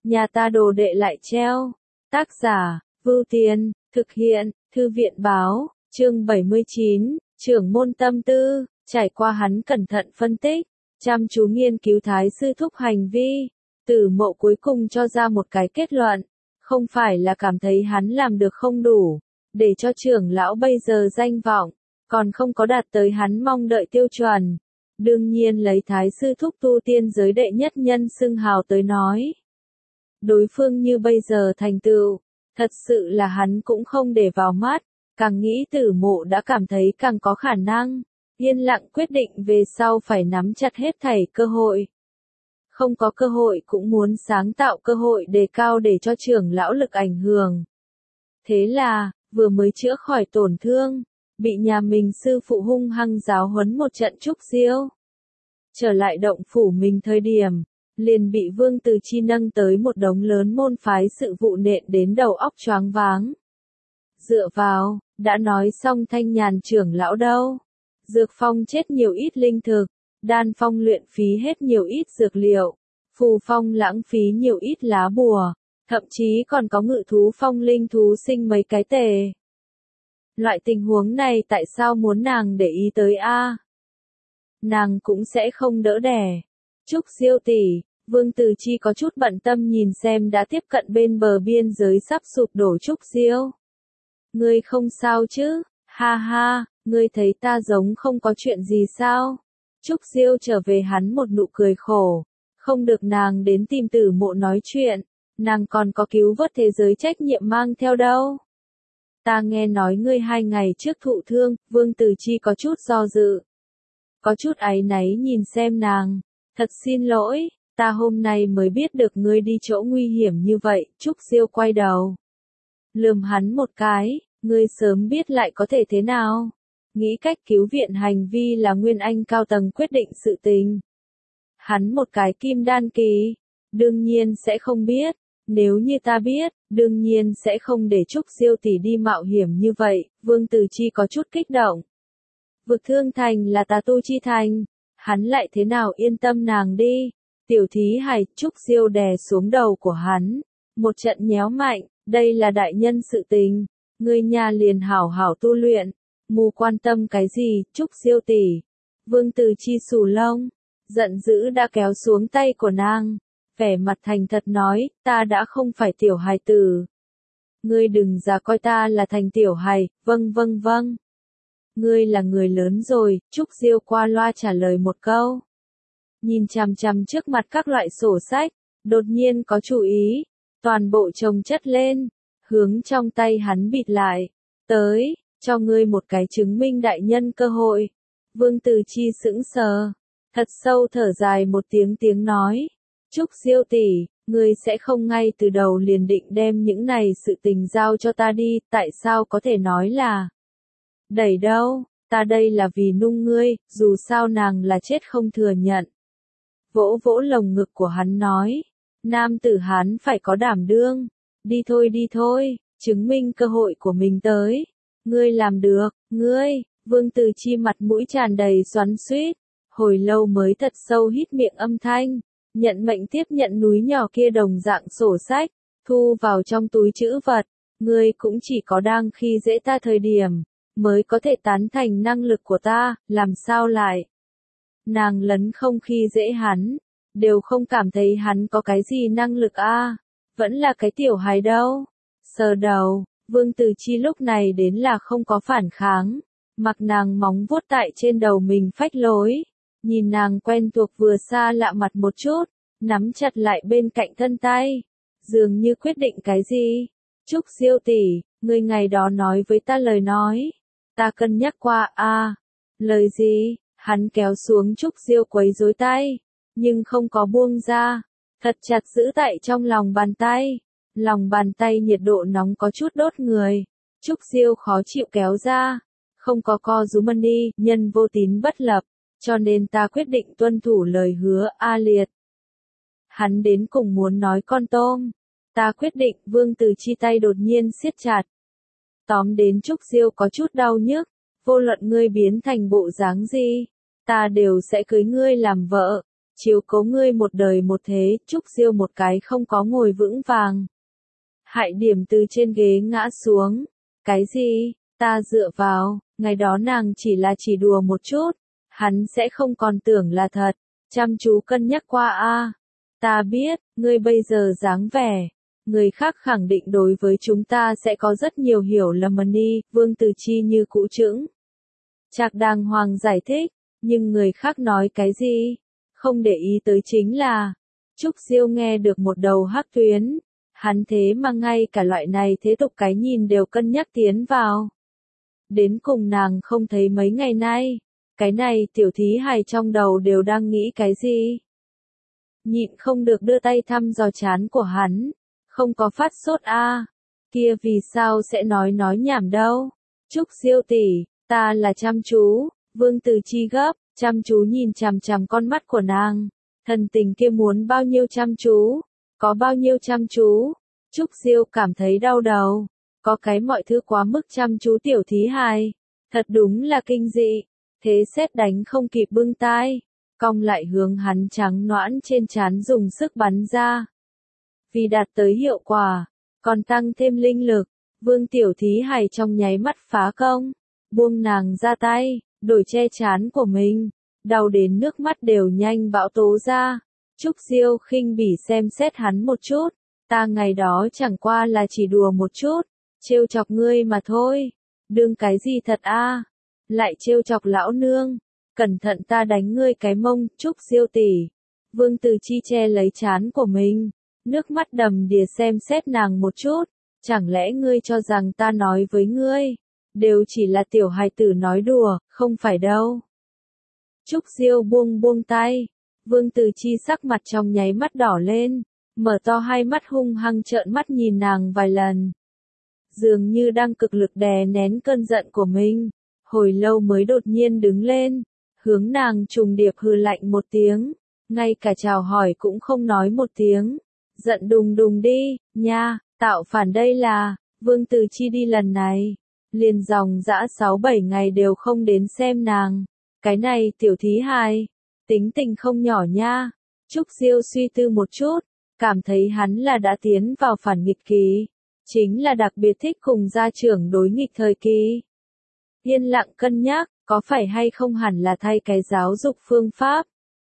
nhà ta đồ đệ lại treo. Tác giả, Vưu Tiên, thực hiện, Thư viện Báo, chương 79, trưởng môn tâm tư, trải qua hắn cẩn thận phân tích, chăm chú nghiên cứu Thái sư thúc hành vi, Tử Mộ cuối cùng cho ra một cái kết luận, không phải là cảm thấy hắn làm được không đủ, để cho trưởng lão bây giờ danh vọng, còn không có đạt tới hắn mong đợi tiêu chuẩn. Đương nhiên lấy Thái sư thúc tu tiên giới đệ nhất nhân xưng hào tới nói. Đối phương như bây giờ thành tựu, thật sự là hắn cũng không để vào mắt, càng nghĩ Tử Mộ đã cảm thấy càng có khả năng, yên lặng quyết định về sau phải nắm chặt hết thảy cơ hội. Không có cơ hội cũng muốn sáng tạo cơ hội đề cao để cho trưởng lão lực ảnh hưởng. Thế là, vừa mới chữa khỏi tổn thương, bị nhà mình sư phụ hung hăng giáo huấn một trận trúc diêu. Trở lại động phủ mình thời điểm, liền bị Vương Từ Chi nâng tới một đống lớn môn phái sự vụ nện đến đầu óc choáng váng. Dựa vào, đã nói xong Thanh Nhàn trưởng lão đâu. Dược phong chết nhiều ít linh thực, đan phong luyện phí hết nhiều ít dược liệu, phù phong lãng phí nhiều ít lá bùa, thậm chí còn có ngự thú phong linh thú sinh mấy cái tề. Loại tình huống này tại sao muốn nàng để ý tới a? Nàng cũng sẽ không đỡ đẻ. Trúc Diêu tỷ, Vương Từ Chi có chút bận tâm nhìn xem đã tiếp cận bên bờ biên giới sắp sụp đổ Trúc Diêu. Ngươi không sao chứ? Ha ha, ngươi thấy ta giống không có chuyện gì sao? Trúc Diêu trở về hắn một nụ cười khổ, không được nàng đến tìm Tử Mộ nói chuyện, nàng còn có cứu vớt thế giới trách nhiệm mang theo đâu. Ta nghe nói ngươi 2 ngày trước thụ thương, Vương Từ Chi có chút do dự. Có chút áy náy nhìn xem nàng, thật xin lỗi, ta hôm nay mới biết được ngươi đi chỗ nguy hiểm như vậy, Trúc Diêu quay đầu. Lườm hắn một cái, ngươi sớm biết lại có thể thế nào? Nghĩ cách cứu viện hành vi là Nguyên Anh cao tầng quyết định sự tình. Hắn một cái kim đan kỳ, đương nhiên sẽ không biết, nếu như ta biết, đương nhiên sẽ không để Trúc Diêu tỷ đi mạo hiểm như vậy, Vương Từ Chi có chút kích động. Vực Thương Thành là tà tu chi thành, hắn lại thế nào yên tâm nàng đi. Tiểu thí hài, Trúc Diêu đè xuống đầu của hắn, một trận nhéo mạnh, đây là đại nhân sự tình, ngươi nhà liền hảo hảo tu luyện, mù quan tâm cái gì, Trúc Diêu tỷ. Vương Từ Chi xù lông, giận dữ đã kéo xuống tay của nàng, vẻ mặt thành thật nói, ta đã không phải tiểu hài tử. Ngươi đừng giả coi ta là thành tiểu hài, vâng vâng vâng. Ngươi là người lớn rồi, Trúc Diêu qua loa trả lời một câu. Nhìn chằm chằm trước mặt các loại sổ sách, đột nhiên có chú ý, toàn bộ chồng chất lên, hướng trong tay hắn bịt lại, tới, cho ngươi một cái chứng minh đại nhân cơ hội. Vương Từ Chi sững sờ, thật sâu thở dài một tiếng nói, Trúc Diêu tỷ, ngươi sẽ không ngay từ đầu liền định đem những này sự tình giao cho ta đi, tại sao có thể nói là đẩy đâu, ta đây là vì nung ngươi, dù sao nàng là chết không thừa nhận. Vỗ vỗ lồng ngực của hắn nói, nam tử Hán phải có đảm đương, đi thôi, chứng minh cơ hội của mình tới. Ngươi làm được, ngươi, Vương Từ Chi mặt mũi tràn đầy xoắn xuýt, hồi lâu mới thật sâu hít miệng âm thanh, nhận mệnh tiếp nhận núi nhỏ kia đồng dạng sổ sách, thu vào trong túi trữ vật, ngươi cũng chỉ có đang khi dễ ta thời điểm, mới có thể tán thành năng lực của ta, làm sao lại? Nàng lấn không khi dễ hắn, đều không cảm thấy hắn có cái gì năng lực a, vẫn là cái tiểu hài đâu. Sờ đầu, Vương Từ Chi lúc này đến là không có phản kháng, mặc nàng móng vuốt tại trên đầu mình phách lối, nhìn nàng quen thuộc vừa xa lạ mặt một chút, nắm chặt lại bên cạnh thân tay, dường như quyết định cái gì. Trúc Diêu tỷ, ngươi ngày đó nói với ta lời nói, ta cân nhắc qua a. Lời gì? Hắn kéo xuống Trúc Diêu quấy rối tay, nhưng không có buông ra, thật chặt giữ tại trong lòng bàn tay. Lòng bàn tay nhiệt độ nóng có chút đốt người. Trúc Diêu khó chịu kéo ra, không có co rúm đi, nhân vô tín bất lập, cho nên ta quyết định tuân thủ lời hứa a liệt. Hắn đến cùng muốn nói con tôm, ta quyết định. Vương Từ Chi tay đột nhiên siết chặt, tóm đến Trúc Diêu có chút đau nhức, vô luận ngươi biến thành bộ dáng gì, ta đều sẽ cưới ngươi làm vợ. chiếu cố ngươi một đời một thế, Trúc Diêu một cái không có ngồi vững vàng. Hại điểm từ trên ghế ngã xuống. Cái gì? Ta dựa vào, ngày đó nàng chỉ đùa một chút, hắn sẽ không còn tưởng là thật, chăm chú cân nhắc qua a. Ta biết, ngươi bây giờ dáng vẻ, người khác khẳng định đối với chúng ta sẽ có rất nhiều hiểu lầm đi, Vương Từ Chi như cũ chững. Trạc đàng hoàng giải thích, nhưng người khác nói cái gì? Không để ý tới chính là, Trúc Diêu nghe được một đầu hắc tuyến, hắn thế mà ngay cả loại này thế tục cái nhìn đều cân nhắc tiến vào. Đến cùng nàng không thấy mấy ngày nay, cái này tiểu thí hài trong đầu đều đang nghĩ cái gì? Nhịn không được đưa tay thăm dò trán của hắn, không có phát sốt a, kia vì sao sẽ nói nhảm đâu? Trúc Diêu tỷ, ta là chăm chú, Vương Từ Chi gấp, chăm chú nhìn chằm chằm con mắt của nàng, thần tình kia muốn bao nhiêu chăm chú, có bao nhiêu chăm chú? Trúc Diêu cảm thấy đau đầu, có cái mọi thứ quá mức chăm chú tiểu thí hài, thật đúng là kinh dị, thế sét đánh không kịp bưng tai, cong lại hướng hắn trắng nõn trên trán dùng sức bắn ra. Vì đạt tới hiệu quả, còn tăng thêm linh lực, Vương tiểu thí hài trong nháy mắt phá công, buông nàng ra tay, đổi che trán của mình, đau đến nước mắt đều nhanh bão tố ra. Trúc Diêu khinh bỉ xem xét hắn một chút, ta ngày đó chẳng qua là chỉ đùa một chút, trêu chọc ngươi mà thôi, đương cái gì thật a? Lại trêu chọc lão nương, cẩn thận ta đánh ngươi cái mông, Trúc Diêu tỷ. Vương Từ Chi che lấy trán của mình, nước mắt đầm đìa xem xét nàng một chút, chẳng lẽ ngươi cho rằng ta nói với ngươi, đều chỉ là tiểu hài tử nói đùa, không phải đâu. Trúc Diêu buông tay, Vương Từ Chi sắc mặt trong nháy mắt đỏ lên, mở to hai mắt hung hăng trợn mắt nhìn nàng vài lần. Dường như đang cực lực đè nén cơn giận của mình, hồi lâu mới đột nhiên đứng lên, hướng nàng trùng điệp hừ lạnh một tiếng, ngay cả chào hỏi cũng không nói một tiếng, giận đùng đùng đi, nha, tạo phản đây là, Vương Từ Chi đi lần này, liền dòng dã 6-7 ngày đều không đến xem nàng, cái này tiểu thí hài, tính tình không nhỏ nha. Trúc Diêu suy tư một chút, cảm thấy hắn là đã tiến vào phản nghịch kỳ, chính là đặc biệt thích cùng gia trưởng đối nghịch thời kỳ. Yên lặng cân nhắc, có phải hay không hẳn là thay cái giáo dục phương pháp.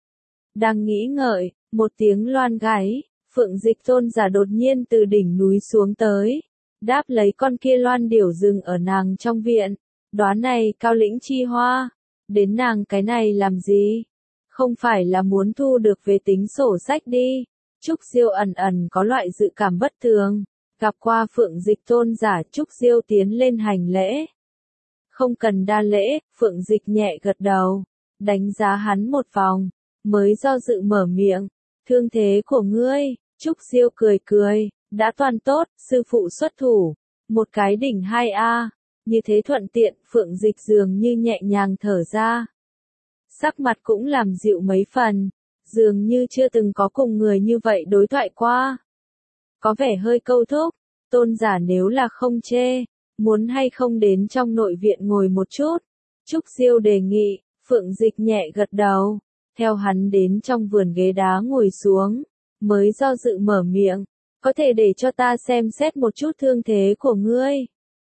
Đang nghĩ ngợi, một tiếng loan gáy, Phượng Dịch Tôn giả đột nhiên từ đỉnh núi xuống tới, đáp lấy con kia loan điểu rừng ở nàng trong viện, đoán này cao lĩnh chi hoa, đến nàng cái này làm gì? Không phải là muốn thu được về tính sổ sách đi. Trúc Diêu ẩn có loại dự cảm bất thường, gặp qua Phượng Dịch Tôn giả, Trúc Diêu tiến lên hành lễ. Không cần đa lễ, Phượng Dịch nhẹ gật đầu, đánh giá hắn một vòng, mới do dự mở miệng, thương thế của ngươi, Trúc Diêu cười, đã toàn tốt, sư phụ xuất thủ, một cái đỉnh 2A, như thế thuận tiện, Phượng Dịch dường như nhẹ nhàng thở ra. Sắc mặt cũng làm dịu mấy phần, dường như chưa từng có cùng người như vậy đối thoại qua. Có vẻ hơi câu thúc, tôn giả nếu là không chê, muốn hay không đến trong nội viện ngồi một chút. Trúc Diêu đề nghị, Phượng Dịch nhẹ gật đầu, theo hắn đến trong vườn ghế đá ngồi xuống, mới do dự mở miệng, có thể để cho ta xem xét một chút thương thế của ngươi.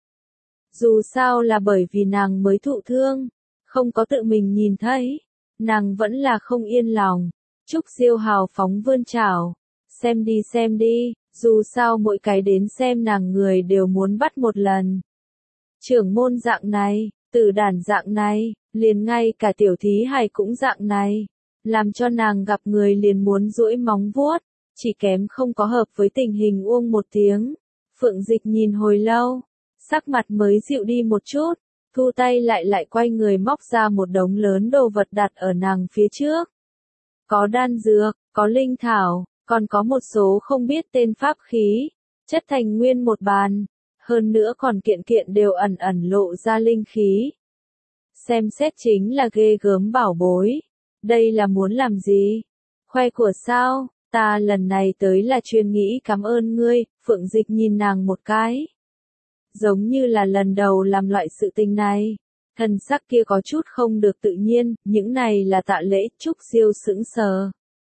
Dù sao là bởi vì nàng mới thụ thương, không có tự mình nhìn thấy, nàng vẫn là không yên lòng. Trúc Diêu hào phóng vươn chảo, xem đi, dù sao mỗi cái đến xem nàng người đều muốn bắt một lần. Trưởng môn dạng này, tử đàn dạng này, liền ngay cả tiểu thí hài cũng dạng này, làm cho nàng gặp người liền muốn duỗi móng vuốt, chỉ kém không có hợp với tình hình uông một tiếng. Phượng Dịch nhìn hồi lâu, sắc mặt mới dịu đi một chút, thu tay lại quay người móc ra một đống lớn đồ vật đặt ở nàng phía trước. Có đan dược, có linh thảo, còn có một số không biết tên pháp khí, chất thành nguyên một bàn, hơn nữa còn kiện đều ẩn lộ ra linh khí. Xem xét chính là ghê gớm bảo bối. Đây là muốn làm gì? Khoe của sao? Ta lần này tới là chuyên nghĩ cảm ơn ngươi. Phượng Dịch nhìn nàng một cái, giống như là lần đầu làm loại sự tình này. Thần sắc kia có chút không được tự nhiên, những này là tạ lễ. Trúc Diêu sững sờ.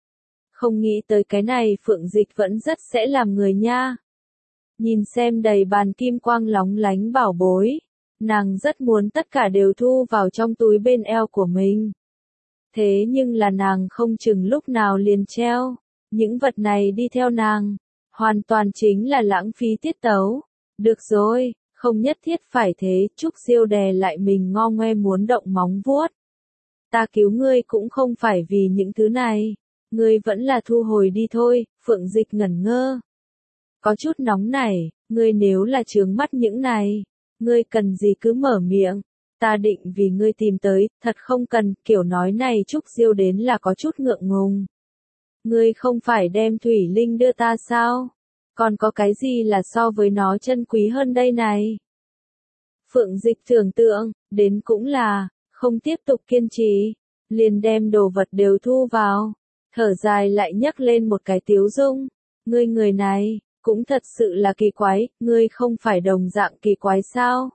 Không nghĩ tới cái này Phượng Dịch vẫn rất sẽ làm người nha. Nhìn xem đầy bàn kim quang lóng lánh bảo bối, nàng rất muốn tất cả đều thu vào trong túi bên eo của mình. Thế nhưng là nàng không chừng lúc nào liền treo, những vật này đi theo nàng, hoàn toàn chính là lãng phí tiết tấu. Được rồi, không nhất thiết phải thế, Trúc Diêu đè lại mình ngo ngoe muốn động móng vuốt. Ta cứu ngươi cũng không phải vì những thứ này, ngươi vẫn là thu hồi đi thôi, Phượng Dịch ngẩn ngơ. Có chút nóng này, ngươi nếu là chướng mắt những này, ngươi cần gì cứ mở miệng, ta định vì ngươi tìm tới, thật không cần, kiểu nói này Trúc Diêu đến là có chút ngượng ngùng. Ngươi không phải đem thủy linh đưa ta sao? Còn có cái gì là so với nó chân quý hơn đây này? Phượng Dịch tưởng tượng, đến cũng là, không tiếp tục kiên trì, liền đem đồ vật đều thu vào, thở dài lại nhấc lên một cái tiếu dung. Ngươi người này, cũng thật sự là kỳ quái, ngươi không phải đồng dạng kỳ quái sao?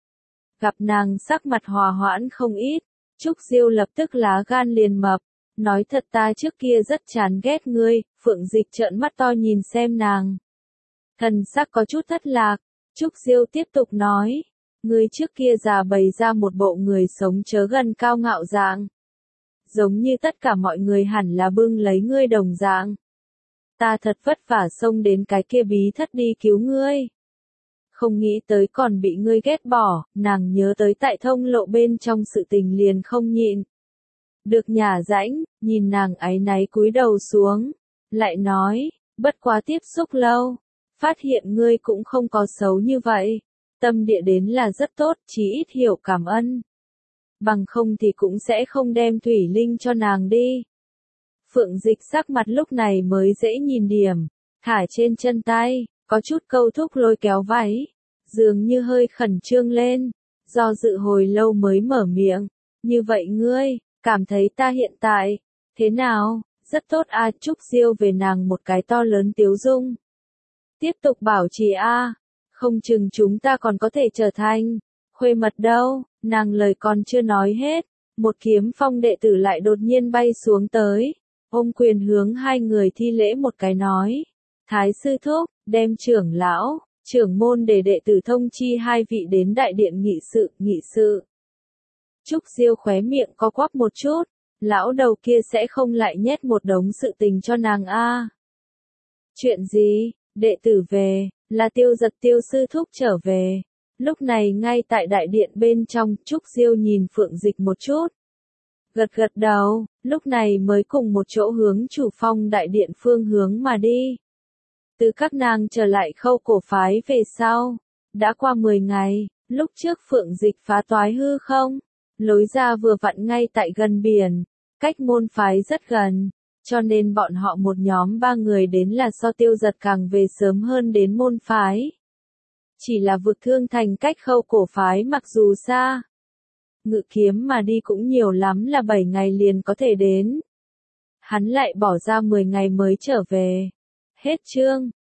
Gặp nàng sắc mặt hòa hoãn không ít, Trúc Diêu lập tức lá gan liền mập, nói thật ta trước kia rất chán ghét ngươi, Phượng Dịch trợn mắt to nhìn xem nàng. Thần sắc có chút thất lạc, Trúc Diêu tiếp tục nói, ngươi trước kia già bày ra một bộ người sống chớ gần cao ngạo dạng. Giống như tất cả mọi người hẳn là bưng lấy ngươi đồng dạng. Ta thật vất vả xông đến cái kia bí thất đi cứu ngươi. Không nghĩ tới còn bị ngươi ghét bỏ, nàng nhớ tới tại thông lộ bên trong sự tình liền không nhịn. Được nhả rãnh, nhìn nàng áy náy cúi đầu xuống, lại nói, bất quá tiếp xúc lâu, phát hiện ngươi cũng không có xấu như vậy, tâm địa đến là rất tốt, chỉ ít hiểu cảm ơn. Bằng không thì cũng sẽ không đem thủy linh cho nàng đi. Phượng Dịch sắc mặt lúc này mới dễ nhìn điểm, thả trên chân tay, có chút câu thúc lôi kéo váy, dường như hơi khẩn trương lên, do dự hồi lâu mới mở miệng, như vậy ngươi, cảm thấy ta hiện tại, thế nào, rất tốt a. Trúc Diêu về nàng một cái to lớn tiếu dung. Tiếp tục bảo trì a, không chừng chúng ta còn có thể trở thành khuê mật đâu, nàng lời còn chưa nói hết, một kiếm phong đệ tử lại đột nhiên bay xuống tới, ôm quyền hướng hai người thi lễ một cái nói, Thái sư thúc, đem trưởng lão, trưởng môn để đệ tử thông chi hai vị đến đại điện nghị sự. Trúc Diêu khóe miệng co quắp một chút, lão đầu kia sẽ không lại nhét một đống sự tình cho nàng a. Chuyện gì, đệ tử về, là Tiêu Giật Tiêu sư thúc trở về. Lúc này ngay tại đại điện bên trong, Trúc Diêu nhìn Phượng Dịch một chút. Gật gật đầu, lúc này mới cùng một chỗ hướng chủ phong đại điện phương hướng mà đi. Từ các nàng trở lại Khâu Cổ phái về sau, đã qua 10 ngày, lúc trước Phượng Dịch phá toái hư không, lối ra vừa vặn ngay tại gần biển, cách môn phái rất gần, cho nên bọn họ một nhóm 3 người đến là so Tiêu Giật càng về sớm hơn đến môn phái. Chỉ là vực Thương Thành cách Khâu Cổ phái mặc dù xa, ngự kiếm mà đi cũng nhiều lắm là 7 ngày liền có thể đến. Hắn lại bỏ ra 10 ngày mới trở về. Hết chương.